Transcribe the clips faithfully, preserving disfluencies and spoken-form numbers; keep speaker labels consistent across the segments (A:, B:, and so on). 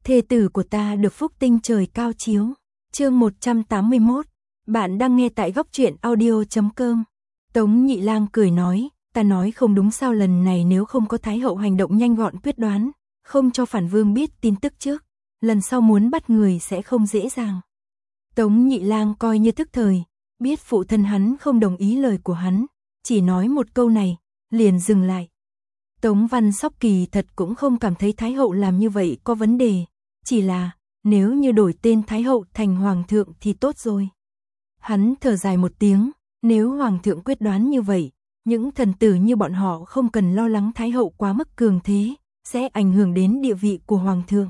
A: thê tử của ta được phúc tinh trời cao chiếu. Chương một trăm tám mươi mốt, bạn đang nghe tại góc truyện audio chấm com. Tống Nhị Lang cười nói, ta nói không đúng sao, lần này nếu không có Thái hậu hành động nhanh gọn quyết đoán, không cho Phản Vương biết tin tức trước, lần sau muốn bắt người sẽ không dễ dàng. Tống Nhị Lang coi như thức thời, biết phụ thân hắn không đồng ý lời của hắn, chỉ nói một câu này, liền dừng lại. Tống Văn Sóc kỳ thật cũng không cảm thấy Thái hậu làm như vậy có vấn đề, chỉ là, nếu như đổi tên Thái hậu thành Hoàng thượng thì tốt rồi. Hắn thở dài một tiếng, nếu Hoàng thượng quyết đoán như vậy, những thần tử như bọn họ không cần lo lắng Thái hậu quá mức cường thế, sẽ ảnh hưởng đến địa vị của Hoàng thượng.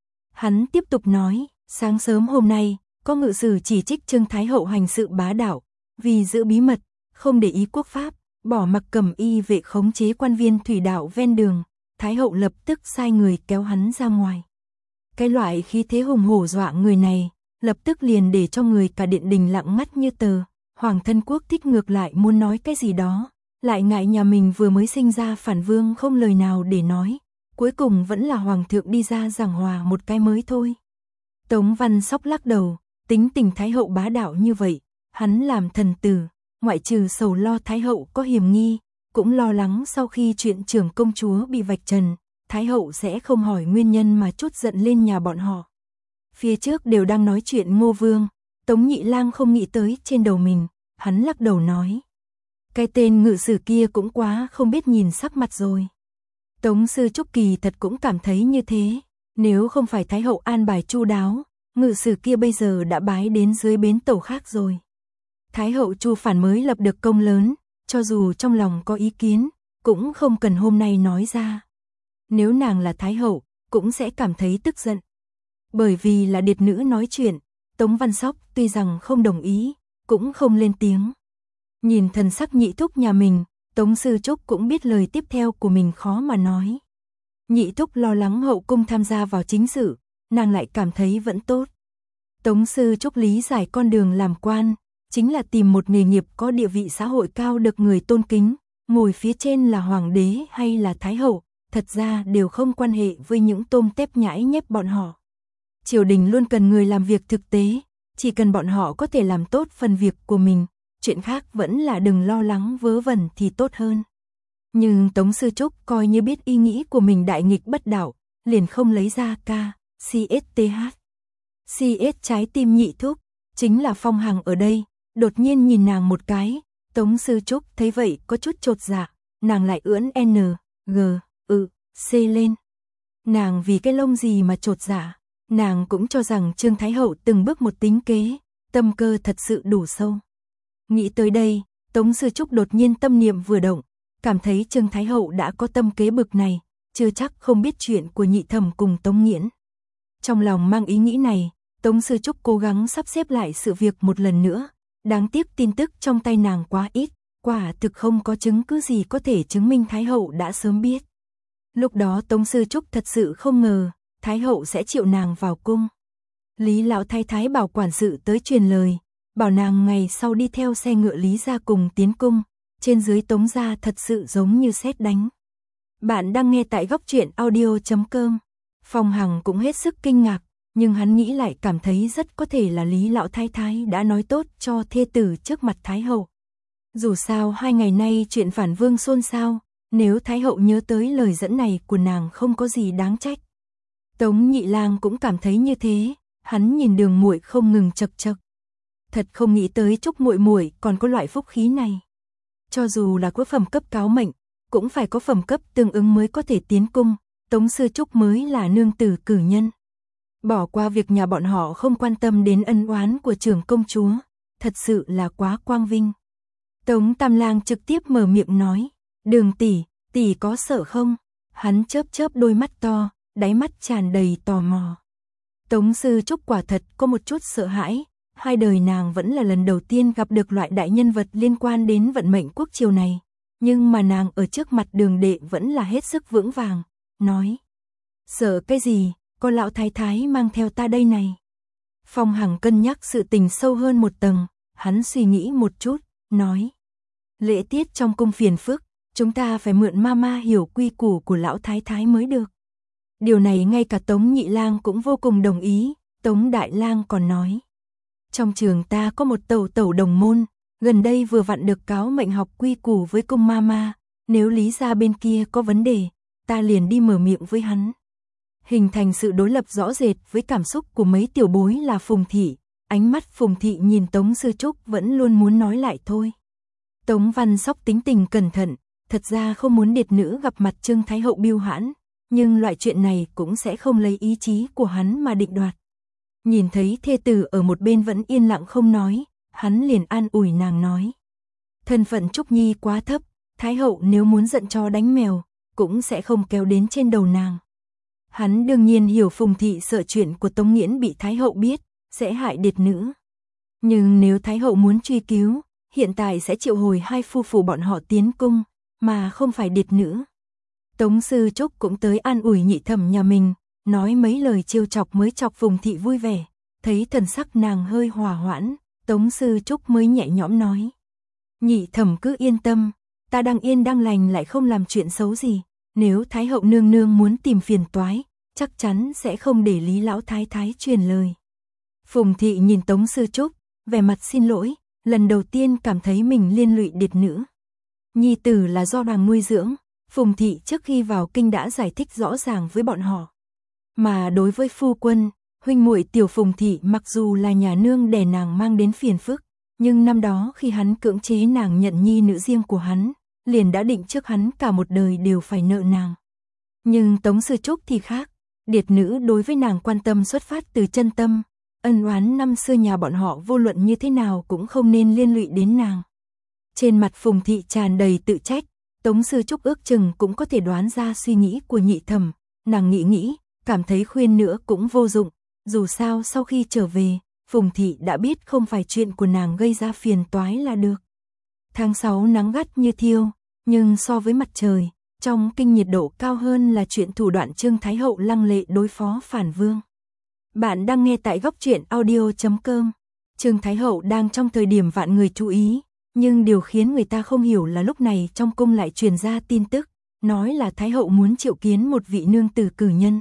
A: Hắn tiếp tục nói, sáng sớm hôm nay, có ngự sử chỉ trích Trương Thái hậu hành sự bá đạo, vì giữ bí mật, không để ý quốc pháp, bỏ mặc cầm y vệ khống chế quan viên thủy đạo ven đường, Thái hậu lập tức sai người kéo hắn ra ngoài. Cái loại khí thế hùng hổ dọa người này, lập tức liền để cho người cả điện đình lặng ngắt như tờ. Hoàng thân quốc thích ngược lại muốn nói cái gì đó, lại ngại nhà mình vừa mới sinh ra Phản Vương không lời nào để nói, cuối cùng vẫn là Hoàng thượng đi ra giảng hòa một cái mới thôi. Tống Văn Sóc lắc đầu, tính tình Thái hậu bá đạo như vậy, hắn làm thần tử, ngoại trừ sầu lo Thái hậu có hiểm nghi, cũng lo lắng sau khi chuyện trưởng công chúa bị vạch trần, Thái hậu sẽ không hỏi nguyên nhân mà trút giận lên nhà bọn họ. Phía trước đều đang nói chuyện Ngô Vương, Tống Nhị Lang không nghĩ tới trên đầu mình, hắn lắc đầu nói. Cái tên ngự sử kia cũng quá không biết nhìn sắc mặt rồi. Tống Sư Trúc kỳ thật cũng cảm thấy như thế, nếu không phải Thái hậu an bài chu đáo, ngự sử kia bây giờ đã bái đến dưới bến tàu khác rồi. Thái hậu Chu Phản mới lập được công lớn, cho dù trong lòng có ý kiến, cũng không cần hôm nay nói ra. Nếu nàng là Thái hậu, cũng sẽ cảm thấy tức giận. Bởi vì là điệt nữ nói chuyện, Tống Văn Sóc tuy rằng không đồng ý, cũng không lên tiếng. Nhìn thần sắc Nhị thúc nhà mình, Tống Sư Trúc cũng biết lời tiếp theo của mình khó mà nói. Nhị thúc lo lắng hậu cung tham gia vào chính sự, nàng lại cảm thấy vẫn tốt. Tống Sư Trúc lý giải con đường làm quan, chính là tìm một nghề nghiệp có địa vị xã hội cao được người tôn kính, ngồi phía trên là hoàng đế hay là Thái hậu, thật ra đều không quan hệ với những tôm tép nhãi nhép bọn họ. Triều đình luôn cần người làm việc thực tế, chỉ cần bọn họ có thể làm tốt phần việc của mình, chuyện khác vẫn là đừng lo lắng vớ vẩn thì tốt hơn. Nhưng Tống Sư Trúc coi như biết ý nghĩ của mình đại nghịch bất đạo, liền không lấy ra ca, xê ét tê hát. xê ét trái tim Nhị thúc, chính là Phong Hằng ở đây, đột nhiên nhìn nàng một cái, Tống Sư Trúc thấy vậy có chút chột dạ, nàng lại ưỡn N, G, Ừ, C lên. Nàng vì cái lông gì mà chột dạ, nàng cũng cho rằng Trương Thái hậu từng bước một tính kế, tâm cơ thật sự đủ sâu. Nghĩ tới đây, Tống Sư Trúc đột nhiên tâm niệm vừa động, cảm thấy Trương Thái hậu đã có tâm kế bực này, chưa chắc không biết chuyện của Nhị thẩm cùng Tống Nghiễn. Trong lòng mang ý nghĩ này, Tống Sư Trúc cố gắng sắp xếp lại sự việc một lần nữa, đáng tiếc tin tức trong tay nàng quá ít, quả thực không có chứng cứ gì có thể chứng minh Thái hậu đã sớm biết. Lúc đó Tống Sư Trúc thật sự không ngờ, Thái hậu sẽ triệu nàng vào cung. Lý lão thái thái bảo quản sự tới truyền lời, bảo nàng ngày sau đi theo xe ngựa Lý gia cùng tiến cung, trên dưới Tống gia thật sự giống như sét đánh. Bạn đang nghe tại góc truyện audio chấm com. Phong Hằng cũng hết sức kinh ngạc, nhưng hắn nghĩ lại cảm thấy rất có thể là Lý lão thái thái đã nói tốt cho thê tử trước mặt Thái hậu. Dù sao hai ngày nay chuyện Phản Vương xôn xao, nếu Thái hậu nhớ tới lời dẫn này của nàng không có gì đáng trách. Tống Nhị Lang cũng cảm thấy như thế, hắn nhìn Đường muội không ngừng chậc chậc. Thật không nghĩ tới Trúc muội muội còn có loại phúc khí này. Cho dù là có phẩm cấp cáo mệnh, cũng phải có phẩm cấp tương ứng mới có thể tiến cung, Tống Sư Trúc mới là nương tử cử nhân. Bỏ qua việc nhà bọn họ không quan tâm đến ân oán của trưởng công chúa, thật sự là quá quang vinh. Tống Tam Lang trực tiếp mở miệng nói, Đường tỷ, tỷ có sợ không? Hắn chớp chớp đôi mắt to, đáy mắt tràn đầy tò mò. Tống Sư Trúc quả thật có một chút sợ hãi, hai đời nàng vẫn là lần đầu tiên gặp được loại đại nhân vật liên quan đến vận mệnh quốc triều này, nhưng mà nàng ở trước mặt Đường đệ vẫn là hết sức vững vàng, nói, sợ cái gì, có lão thái thái mang theo ta đây này. Phong Hằng cân nhắc sự tình sâu hơn một tầng, hắn suy nghĩ một chút, nói, lễ tiết trong cung phiền phức, chúng ta phải mượn mama hiểu quy củ của lão thái thái mới được. Điều này ngay cả Tống Nhị Lang cũng vô cùng đồng ý, Tống Đại Lang còn nói. Trong trường ta có một tẩu tẩu đồng môn, gần đây vừa vặn được cáo mệnh học quy củ với cung ma ma, nếu Lý gia bên kia có vấn đề, ta liền đi mở miệng với hắn. Hình thành sự đối lập rõ rệt với cảm xúc của mấy tiểu bối là Phùng Thị, ánh mắt Phùng Thị nhìn Tống Sư Trúc vẫn luôn muốn nói lại thôi. Tống Văn Sóc tính tình cẩn thận, thật ra không muốn điệt nữ gặp mặt Trương Thái Hậu biêu hãn, nhưng loại chuyện này cũng sẽ không lấy ý chí của hắn mà định đoạt. Nhìn thấy thê tử ở một bên vẫn yên lặng không nói, hắn liền an ủi nàng nói. Thân phận Trúc Nhi quá thấp, Thái Hậu nếu muốn giận chó đánh mèo, cũng sẽ không kéo đến trên đầu nàng. Hắn đương nhiên hiểu Phùng Thị sợ chuyện của Tống Nghiễn bị Thái Hậu biết, sẽ hại điệt nữ. Nhưng nếu Thái Hậu muốn truy cứu, hiện tại sẽ triệu hồi hai phu phụ bọn họ tiến cung, mà không phải điệt nữ. Tống Sư Trúc cũng tới an ủi nhị thẩm nhà mình, nói mấy lời trêu chọc mới chọc Phùng Thị vui vẻ, thấy thần sắc nàng hơi hòa hoãn, Tống Sư Trúc mới nhẹ nhõm nói. Nhị thẩm cứ yên tâm, ta đang yên đang lành lại không làm chuyện xấu gì, nếu Thái Hậu nương nương muốn tìm phiền toái, chắc chắn sẽ không để Lý lão thái thái truyền lời. Phùng Thị nhìn Tống Sư Trúc, vẻ mặt xin lỗi, lần đầu tiên cảm thấy mình liên lụy điệt nữ. Nhi tử là do nàng nuôi dưỡng, Phùng Thị trước khi vào kinh đã giải thích rõ ràng với bọn họ. Mà đối với phu quân, huynh muội tiểu Phùng Thị mặc dù là nhà nương để nàng mang đến phiền phức, nhưng năm đó khi hắn cưỡng chế nàng nhận nhi nữ riêng của hắn, liền đã định trước hắn cả một đời đều phải nợ nàng. Nhưng Tống Sư Trúc thì khác, điệt nữ đối với nàng quan tâm xuất phát từ chân tâm, ân oán năm xưa nhà bọn họ vô luận như thế nào cũng không nên liên lụy đến nàng. Trên mặt Phùng Thị tràn đầy tự trách, Tống Sư Trúc ước chừng cũng có thể đoán ra suy nghĩ của nhị thẩm, nàng nghĩ nghĩ, cảm thấy khuyên nữa cũng vô dụng, dù sao sau khi trở về, Phùng Thị đã biết không phải chuyện của nàng gây ra phiền toái là được. Tháng sáu nắng gắt như thiêu, nhưng so với mặt trời, trong kinh nhiệt độ cao hơn là chuyện thủ đoạn Trương Thái Hậu lăng lệ đối phó phản vương. Bạn đang nghe tại góc truyện audio chấm com. Trương Thái Hậu đang trong thời điểm vạn người chú ý, nhưng điều khiến người ta không hiểu là lúc này trong cung lại truyền ra tin tức, nói là Thái Hậu muốn triệu kiến một vị nương tử cử nhân.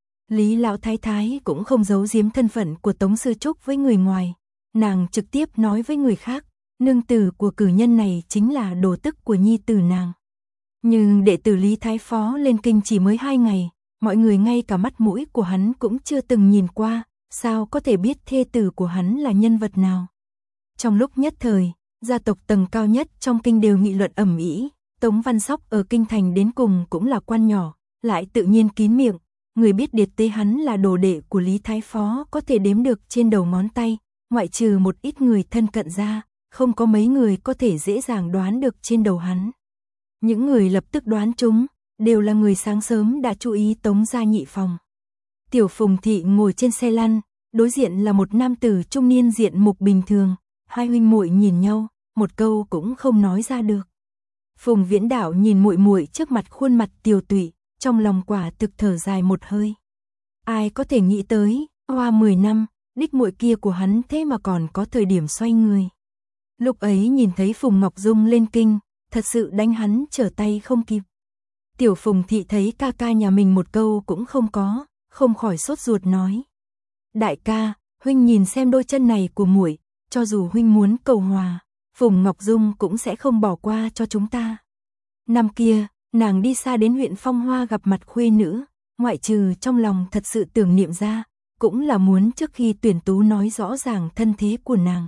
A: Lý lão thái thái cũng không giấu giếm thân phận của Tống Sư Trúc với người ngoài, nàng trực tiếp nói với người khác, nương tử của cử nhân này chính là đồ tức của nhi tử nàng. Nhưng đệ tử Lý Thái Phó lên kinh chỉ mới hai ngày, mọi người ngay cả mắt mũi của hắn cũng chưa từng nhìn qua, sao có thể biết thê tử của hắn là nhân vật nào. Trong lúc nhất thời, gia tộc tầng cao nhất trong kinh đều nghị luận ầm ĩ, Tống Văn Sóc ở kinh thành đến cùng cũng là quan nhỏ, lại tự nhiên kín miệng, người biết điệt tế hắn là đồ đệ của Lý Thái Phó có thể đếm được trên đầu ngón tay, ngoại trừ một ít người thân cận ra, không có mấy người có thể dễ dàng đoán được trên đầu hắn. Những người lập tức đoán chúng, đều là người sáng sớm đã chú ý Tống gia nhị phòng. Tiểu Phùng Thị ngồi trên xe lăn, đối diện là một nam tử trung niên diện mục bình thường, hai huynh muội nhìn nhau, một câu cũng không nói ra được. Phùng Viễn Đạo nhìn muội muội trước mặt khuôn mặt tiều tụy, trong lòng quả thực thở dài một hơi. Ai có thể nghĩ tới, qua mười năm, đích muội kia của hắn thế mà còn có thời điểm xoay người. Lúc ấy nhìn thấy Phùng Ngọc Dung lên kinh, thật sự đánh hắn trở tay không kịp. Tiểu Phùng Thị thấy ca ca nhà mình một câu cũng không có, không khỏi sốt ruột nói. Đại ca, huynh nhìn xem đôi chân này của muội, cho dù huynh muốn cầu hòa, Phùng Ngọc Dung cũng sẽ không bỏ qua cho chúng ta. Năm kia, nàng đi xa đến huyện Phong Hoa gặp mặt khuê nữ, ngoại trừ trong lòng thật sự tưởng niệm ra, cũng là muốn trước khi tuyển tú nói rõ ràng thân thế của nàng.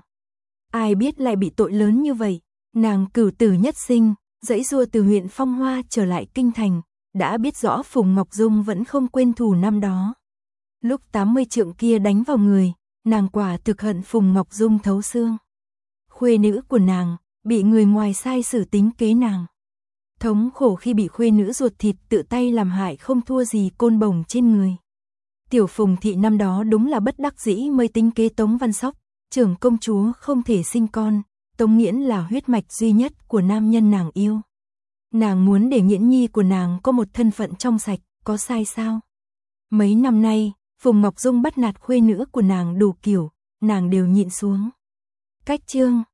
A: Ai biết lại bị tội lớn như vậy, nàng cửu tử nhất sinh, dãy dua từ huyện Phong Hoa trở lại kinh thành, đã biết rõ Phùng Ngọc Dung vẫn không quên thù năm đó. Lúc tám mươi trượng kia đánh vào người, nàng quả thực hận Phùng Ngọc Dung thấu xương. Khuê nữ của nàng, bị người ngoài sai xử tính kế nàng. Thống khổ khi bị khuê nữ ruột thịt tự tay làm hại không thua gì côn bổng trên người. Tiểu Phùng Thị năm đó đúng là bất đắc dĩ mới tính kế Tống Văn Sóc, trưởng công chúa không thể sinh con, Tống Nghiễn là huyết mạch duy nhất của nam nhân nàng yêu. Nàng muốn để Nghiễn nhi của nàng có một thân phận trong sạch, có sai sao? Mấy năm nay, Phùng Ngọc Dung bắt nạt khuê nữ của nàng đủ kiểu, nàng đều nhịn xuống. Cách chương